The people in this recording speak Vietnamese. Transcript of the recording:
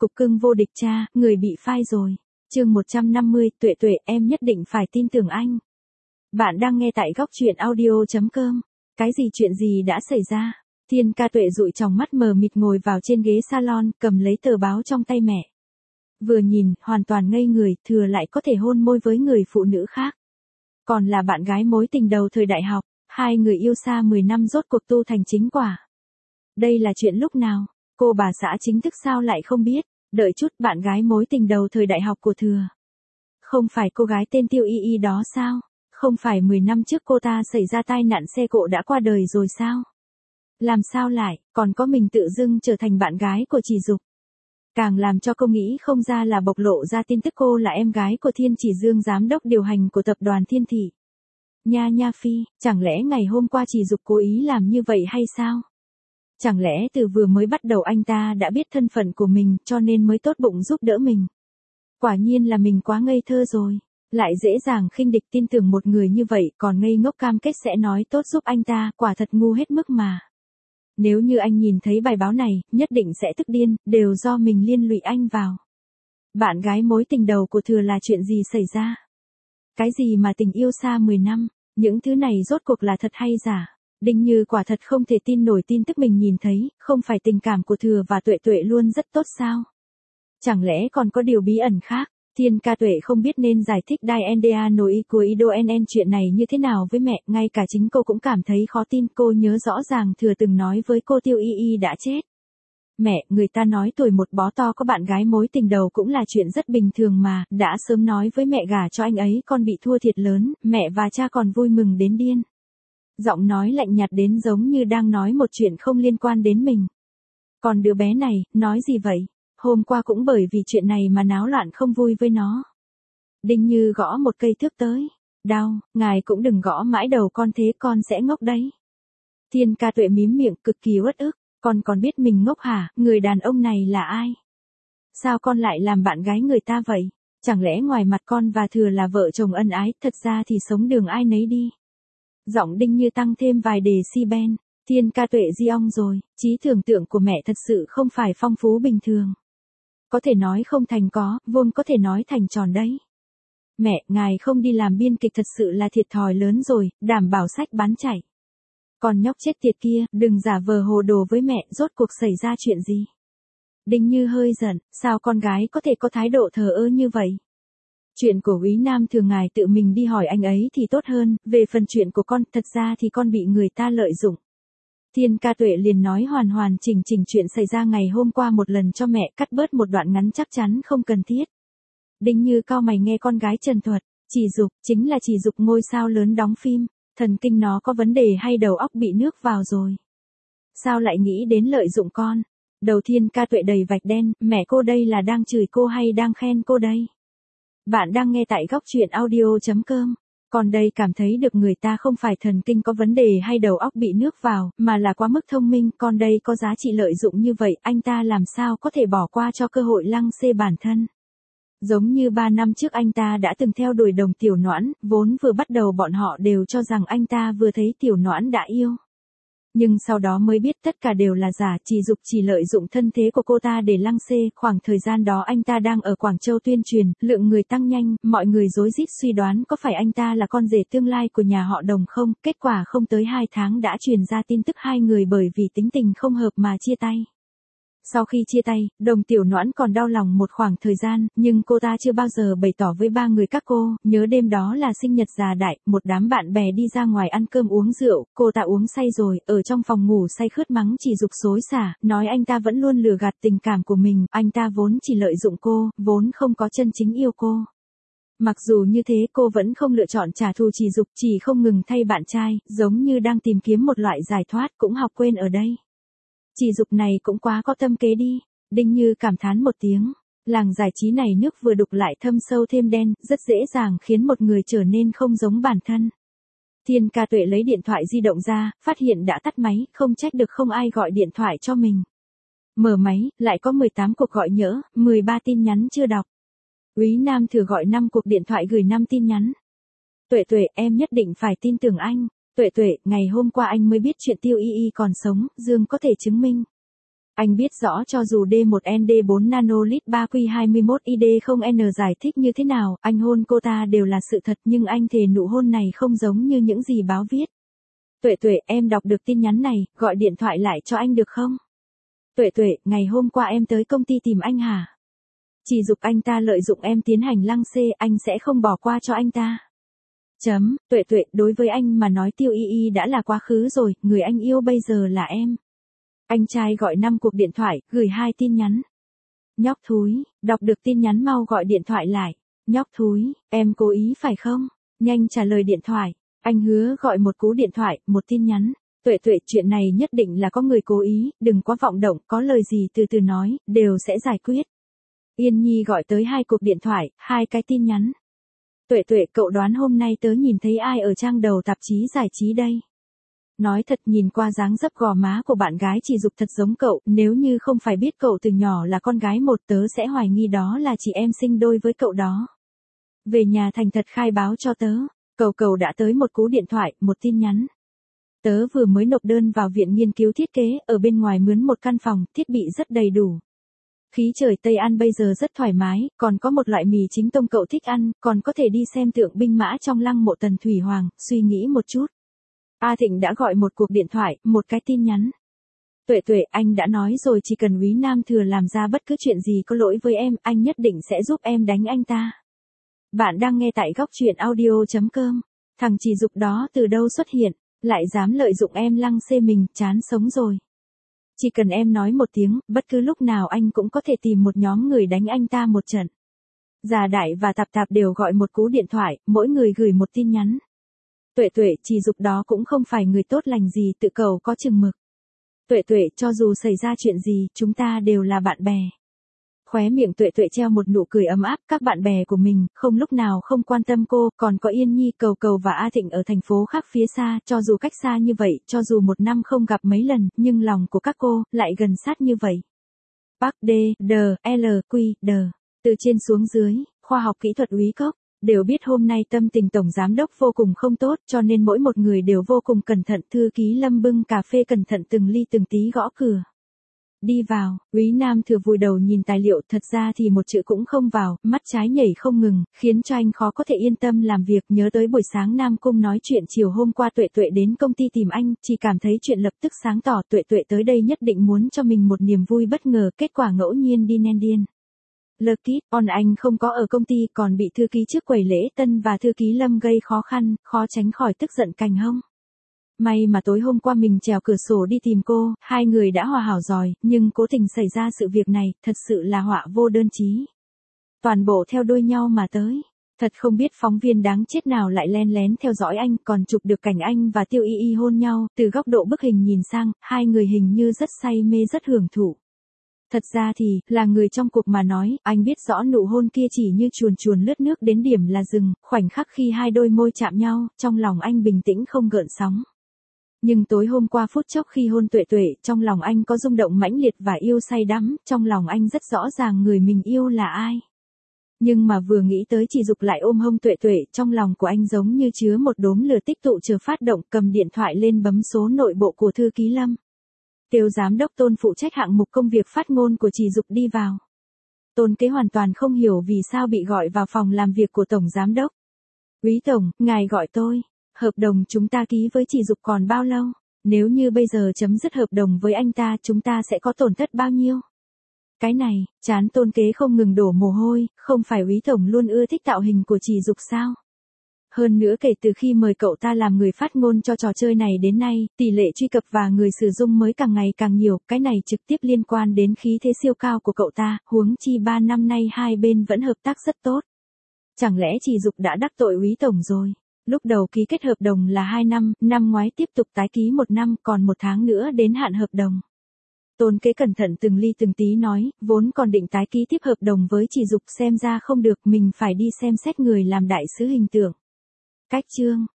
cục cưng vô địch cha, người bị phai rồi. Chương 150, Tuệ Tuệ, em nhất định phải tin tưởng anh. Bạn đang nghe tại góc truyện audio.com. Cái gì, chuyện gì đã xảy ra? Thiên Ca Tuệ dụi tròng mắt mờ mịt ngồi vào trên ghế salon, cầm lấy tờ báo trong tay mẹ. Vừa nhìn, hoàn toàn ngây người, thừa lại có thể hôn môi với người phụ nữ khác. Còn là bạn gái mối tình đầu thời đại học, hai người yêu xa 10 năm rốt cuộc tu thành chính quả. Đây là chuyện lúc nào? Cô bà xã chính thức sao lại không biết? Đợi chút, bạn gái mối tình đầu thời đại học của Thừa. Không phải cô gái tên Tiêu Y Y đó sao? Không phải 10 năm trước cô ta xảy ra tai nạn xe cộ đã qua đời rồi sao? Làm sao lại, còn có mình tự dưng trở thành bạn gái của Chỉ Dục. Càng làm cho cô nghĩ không ra là bộc lộ ra tin tức cô là em gái của Thiên Chỉ Dương, giám đốc điều hành của tập đoàn Thiên Thị. Nha Phi, chẳng lẽ ngày hôm qua Chỉ Dục cố ý làm như vậy hay sao? Chẳng lẽ từ vừa mới bắt đầu anh ta đã biết thân phận của mình cho nên mới tốt bụng giúp đỡ mình? Quả nhiên là mình quá ngây thơ rồi. Lại dễ dàng khinh địch tin tưởng một người như vậy, còn ngây ngốc cam kết sẽ nói tốt giúp anh ta, quả thật ngu hết mức mà. Nếu như anh nhìn thấy bài báo này, nhất định sẽ tức điên, đều do mình liên lụy anh vào. Bạn gái mối tình đầu của Thừa là chuyện gì xảy ra? Cái gì mà tình yêu xa 10 năm, những thứ này rốt cuộc là thật hay giả? Đinh Như quả thật không thể tin nổi tin tức mình nhìn thấy, không phải tình cảm của Thừa và Tuệ Tuệ luôn rất tốt sao? Chẳng lẽ còn có điều bí ẩn khác? Thiên Ca Tuệ không biết nên giải thích Diana nổi của IDONN chuyện này như thế nào với mẹ, ngay cả chính cô cũng cảm thấy khó tin. Cô nhớ rõ ràng Thừa từng nói với cô Tiêu Y Y đã chết. Mẹ, người ta nói tuổi một bó to có bạn gái mối tình đầu cũng là chuyện rất bình thường mà, đã sớm nói với mẹ gả cho anh ấy con bị thua thiệt lớn, mẹ và cha còn vui mừng đến điên. Giọng nói lạnh nhạt đến giống như đang nói một chuyện không liên quan đến mình. Còn đứa bé này, nói gì vậy? Hôm qua cũng bởi vì chuyện này mà náo loạn không vui với nó. Đinh Như gõ một cây thước tới. Đau, ngài cũng đừng gõ mãi đầu con thế con sẽ ngốc đấy. Thiên Ca Tuệ mím miệng cực kỳ uất ức. Con còn biết mình ngốc hả? Người đàn ông này là ai? Sao con lại làm bạn gái người ta vậy? Chẳng lẽ ngoài mặt con và Thừa là vợ chồng ân ái, thật ra thì sống đường ai nấy đi. Giọng Đinh Như tăng thêm vài decibel. Thiên Ca Tuệ di ong rồi, trí tưởng tượng của mẹ thật sự không phải phong phú bình thường. Có thể nói không thành có, vuông có thể nói thành tròn đấy. Mẹ, ngài không đi làm biên kịch thật sự là thiệt thòi lớn rồi, đảm bảo sách bán chạy. Còn nhóc chết tiệt kia, đừng giả vờ hồ đồ với mẹ, rốt cuộc xảy ra chuyện gì? Đinh Như hơi giận, sao con gái có thể có thái độ thờ ơ như vậy? Chuyện của Úy Nam Thường ngài tự mình đi hỏi anh ấy thì tốt hơn, về phần chuyện của con, thật ra thì con bị người ta lợi dụng. Thiên Ca Tuệ liền nói hoàn chỉnh chuyện xảy ra ngày hôm qua một lần cho mẹ, cắt bớt một đoạn ngắn chắc chắn không cần thiết. Đinh Như cau mày nghe con gái trần thuật, Chỉ Dục, chính là Chỉ Dục ngôi sao lớn đóng phim, thần kinh nó có vấn đề hay đầu óc bị nước vào rồi? Sao lại nghĩ đến lợi dụng con? Đầu Thiên Ca Tuệ đầy vạch đen, mẹ cô đây là đang chửi cô hay đang khen cô đây? Bạn đang nghe tại góc truyện audio.com. Còn đây cảm thấy được người ta không phải thần kinh có vấn đề hay đầu óc bị nước vào, mà là quá mức thông minh, con đây có giá trị lợi dụng như vậy, anh ta làm sao có thể bỏ qua cho cơ hội lăng xê bản thân. Giống như 3 năm trước anh ta đã từng theo đuổi Đồng Tiểu Noãn, vốn vừa bắt đầu bọn họ đều cho rằng anh ta vừa thấy Tiểu Noãn đã yêu. Nhưng sau đó mới biết tất cả đều là giả, Chỉ Dục chỉ lợi dụng thân thế của cô ta để lăng xê. Khoảng thời gian đó anh ta đang ở Quảng Châu tuyên truyền, lượng người tăng nhanh, mọi người rối rít suy đoán có phải anh ta là con rể tương lai của nhà họ Đồng không. Kết quả không tới 2 tháng đã truyền ra tin tức hai người bởi vì tính tình không hợp mà chia tay. Sau khi chia tay, Đồng Tiểu Noãn còn đau lòng một khoảng thời gian, nhưng cô ta chưa bao giờ bày tỏ với 3 người các cô. Nhớ đêm đó là sinh nhật già đại, một đám bạn bè đi ra ngoài ăn cơm uống rượu, cô ta uống say rồi, ở trong phòng ngủ say khướt mắng Chỉ Dục xối xả, nói anh ta vẫn luôn lừa gạt tình cảm của mình, anh ta vốn chỉ lợi dụng cô, vốn không có chân chính yêu cô. Mặc dù như thế cô vẫn không lựa chọn trả thù Chỉ Dục, chỉ không ngừng thay bạn trai, giống như đang tìm kiếm một loại giải thoát, cũng học quên ở đây. Chỉ Dục này cũng quá có tâm kế đi. Đinh Như cảm thán một tiếng. Làng giải trí này nước vừa đục lại thâm sâu thêm đen, rất dễ dàng khiến một người trở nên không giống bản thân. Thiên Ca Tuệ lấy điện thoại di động ra, phát hiện đã tắt máy, không trách được không ai gọi điện thoại cho mình. Mở máy, lại có 18 cuộc gọi nhỡ, 13 tin nhắn chưa đọc. Úy Nam Thừa gọi 5 cuộc điện thoại gửi 5 tin nhắn. Tuệ Tuệ, em nhất định phải tin tưởng anh. Tuệ Tuệ, ngày hôm qua anh mới biết chuyện Tiêu Y Y còn sống, Dương có thể chứng minh. Anh biết rõ cho dù D1ND4 nanolit 3Q21ID0N giải thích như thế nào, anh hôn cô ta đều là sự thật nhưng anh thề nụ hôn này không giống như những gì báo viết. Tuệ Tuệ, em đọc được tin nhắn này, gọi điện thoại lại cho anh được không? Tuệ Tuệ, ngày hôm qua em tới công ty tìm anh hả? Chỉ dục anh ta lợi dụng em tiến hành lăng xê, anh sẽ không bỏ qua cho anh ta. Tuệ Tuệ, đối với anh mà nói Tiêu Y Y đã là quá khứ rồi, người anh yêu bây giờ là em. Anh trai gọi 5 cuộc điện thoại, gửi 2 tin nhắn. Nhóc thúi, đọc được tin nhắn mau gọi điện thoại lại. Nhóc thúi, em cố ý phải không? Nhanh trả lời điện thoại. Anh hứa gọi một cú điện thoại, một tin nhắn. Tuệ Tuệ, chuyện này nhất định là có người cố ý, đừng quá vọng động, có lời gì từ từ nói, đều sẽ giải quyết. Yên Nhi gọi tới 2 cuộc điện thoại, 2 cái tin nhắn. Tuệ Tuệ, cậu đoán hôm nay tớ nhìn thấy ai ở trang đầu tạp chí giải trí đây? Nói thật, nhìn qua dáng dấp gò má của bạn gái Chỉ Dục thật giống cậu, nếu như không phải biết cậu từ nhỏ là con gái một, tớ sẽ hoài nghi đó là chị em sinh đôi với cậu đó. Về nhà thành thật khai báo cho tớ. Cậu đã tới một cú điện thoại, một tin nhắn. Tớ vừa mới nộp đơn vào viện nghiên cứu thiết kế, ở bên ngoài mướn một căn phòng, thiết bị rất đầy đủ. Khí trời Tây An bây giờ rất thoải mái, còn có một loại mì chính tông cậu thích ăn, còn có thể đi xem tượng binh mã trong lăng mộ Tần Thủy Hoàng, suy nghĩ một chút. A Thịnh đã gọi một cuộc điện thoại, một cái tin nhắn. Tuệ Tuệ, anh đã nói rồi, chỉ cần Úy Nam Thừa làm ra bất cứ chuyện gì có lỗi với em, anh nhất định sẽ giúp em đánh anh ta. Bạn đang nghe tại góc truyện audio.com. Thằng Chỉ Dục đó từ đâu xuất hiện, lại dám lợi dụng em lăng xê mình, chán sống rồi. Chỉ cần em nói một tiếng, bất cứ lúc nào anh cũng có thể tìm một nhóm người đánh anh ta một trận. Già Đại và Tạp Tạp đều gọi một cú điện thoại, mỗi người gửi một tin nhắn. Tuệ Tuệ, Chỉ Dục đó cũng không phải người tốt lành gì, tự cầu có chừng mực. Tuệ Tuệ, cho dù xảy ra chuyện gì, chúng ta đều là bạn bè. Khóe miệng Tuệ Tuệ treo một nụ cười ấm áp, các bạn bè của mình, không lúc nào không quan tâm cô, còn có Yên Nhi, Cầu và A Thịnh ở thành phố khác phía xa, cho dù cách xa như vậy, cho dù một năm không gặp mấy lần, nhưng lòng của các cô, lại gần sát như vậy. Park D, D, L, Q, D, từ trên xuống dưới, khoa học kỹ thuật Úy Cốc, đều biết hôm nay tâm tình tổng giám đốc vô cùng không tốt, cho nên mỗi một người đều vô cùng cẩn thận, thư ký Lâm bưng cà phê cẩn thận từng ly từng tí gõ cửa. Đi vào, Úy Nam Thừa vùi đầu nhìn tài liệu, thật ra thì một chữ cũng không vào, mắt trái nhảy không ngừng, khiến cho anh khó có thể yên tâm làm việc, nhớ tới buổi sáng Nam Cung nói chuyện chiều hôm qua Tuệ Tuệ đến công ty tìm anh, chỉ cảm thấy chuyện lập tức sáng tỏ, Tuệ Tuệ tới đây nhất định muốn cho mình một niềm vui bất ngờ, kết quả ngẫu nhiên đi nen điên. Lucky, anh không có ở công ty, còn bị thư ký trước quầy lễ tân và thư ký Lâm gây khó khăn, khó tránh khỏi tức giận cành hông. May mà tối hôm qua mình trèo cửa sổ đi tìm cô, 2 người đã hòa hảo rồi, nhưng cố tình xảy ra sự việc này, thật sự là họa vô đơn chí. Toàn bộ theo đuôi nhau mà tới. Thật không biết phóng viên đáng chết nào lại len lén theo dõi anh, còn chụp được cảnh anh và Tiêu Y Y hôn nhau, từ góc độ bức hình nhìn sang, 2 người hình như rất say mê rất hưởng thụ. Thật ra thì, là người trong cuộc mà nói, anh biết rõ nụ hôn kia chỉ như chuồn chuồn lướt nước đến điểm là dừng, khoảnh khắc khi 2 đôi môi chạm nhau, trong lòng anh bình tĩnh không gợn sóng. Nhưng tối hôm qua phút chốc khi hôn Tuệ Tuệ, trong lòng anh có rung động mãnh liệt và yêu say đắm, trong lòng anh rất rõ ràng người mình yêu là ai. Nhưng mà vừa nghĩ tới Chỉ Dục lại ôm hông Tuệ Tuệ, trong lòng của anh giống như chứa một đốm lửa tích tụ chờ phát động, cầm điện thoại lên bấm số nội bộ của thư ký Lâm. Kêu giám đốc Tôn phụ trách hạng mục công việc phát ngôn của Chỉ Dục đi vào. Tôn Kế hoàn toàn không hiểu vì sao bị gọi vào phòng làm việc của Tổng Giám đốc. Úy Tổng, ngài gọi tôi. Hợp đồng chúng ta ký với Chỉ Dục còn bao lâu? Nếu như bây giờ chấm dứt hợp đồng với anh ta, chúng ta sẽ có tổn thất bao nhiêu? Cái này, trán Tôn Kế không ngừng đổ mồ hôi, không phải Úy Tổng luôn ưa thích tạo hình của Chỉ Dục sao? Hơn nữa kể từ khi mời cậu ta làm người phát ngôn cho trò chơi này đến nay, tỷ lệ truy cập và người sử dụng mới càng ngày càng nhiều, cái này trực tiếp liên quan đến khí thế siêu cao của cậu ta, huống chi 3 năm nay hai bên vẫn hợp tác rất tốt. Chẳng lẽ Chỉ Dục đã đắc tội Úy Tổng rồi? Lúc đầu ký kết hợp đồng là 2 năm, năm ngoái tiếp tục tái ký 1 năm, còn 1 tháng nữa đến hạn hợp đồng. Tôn Kế cẩn thận từng ly từng tí nói, vốn còn định tái ký tiếp hợp đồng với Chỉ Dục, xem ra không được, mình phải đi xem xét người làm đại sứ hình tượng. Cách chương,